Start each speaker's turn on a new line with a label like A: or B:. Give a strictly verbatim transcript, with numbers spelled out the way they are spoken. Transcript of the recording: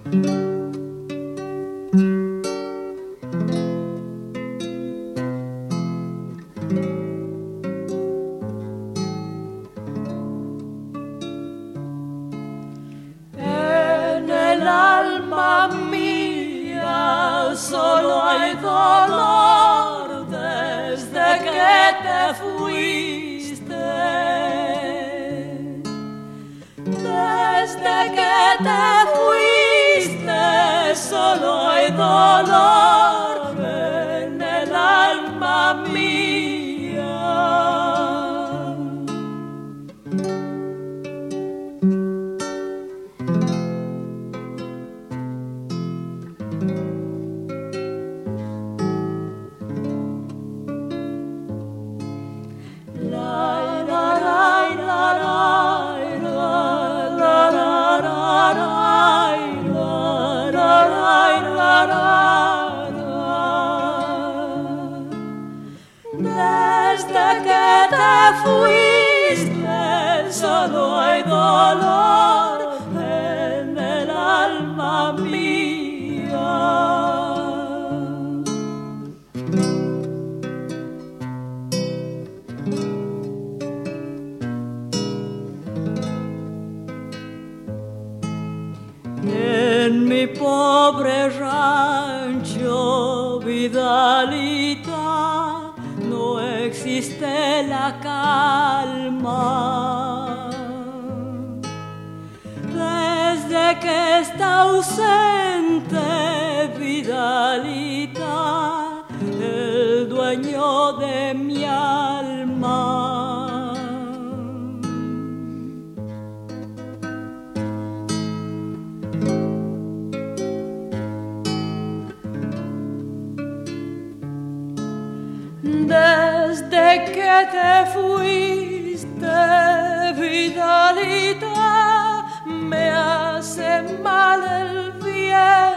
A: En el alma mía solo hay dolor desde que te fuiste. Desde que te fuiste solo hay dolor en el alma mía. Desde que te fuiste solo hay dolor en el alma mía. En mi pobre rancho, Vidalita, no existe la calma. Desde que está ausente Vidalita, el dueño de mi alma. Desde que te fuiste, Vidalita, me hace mal el viento.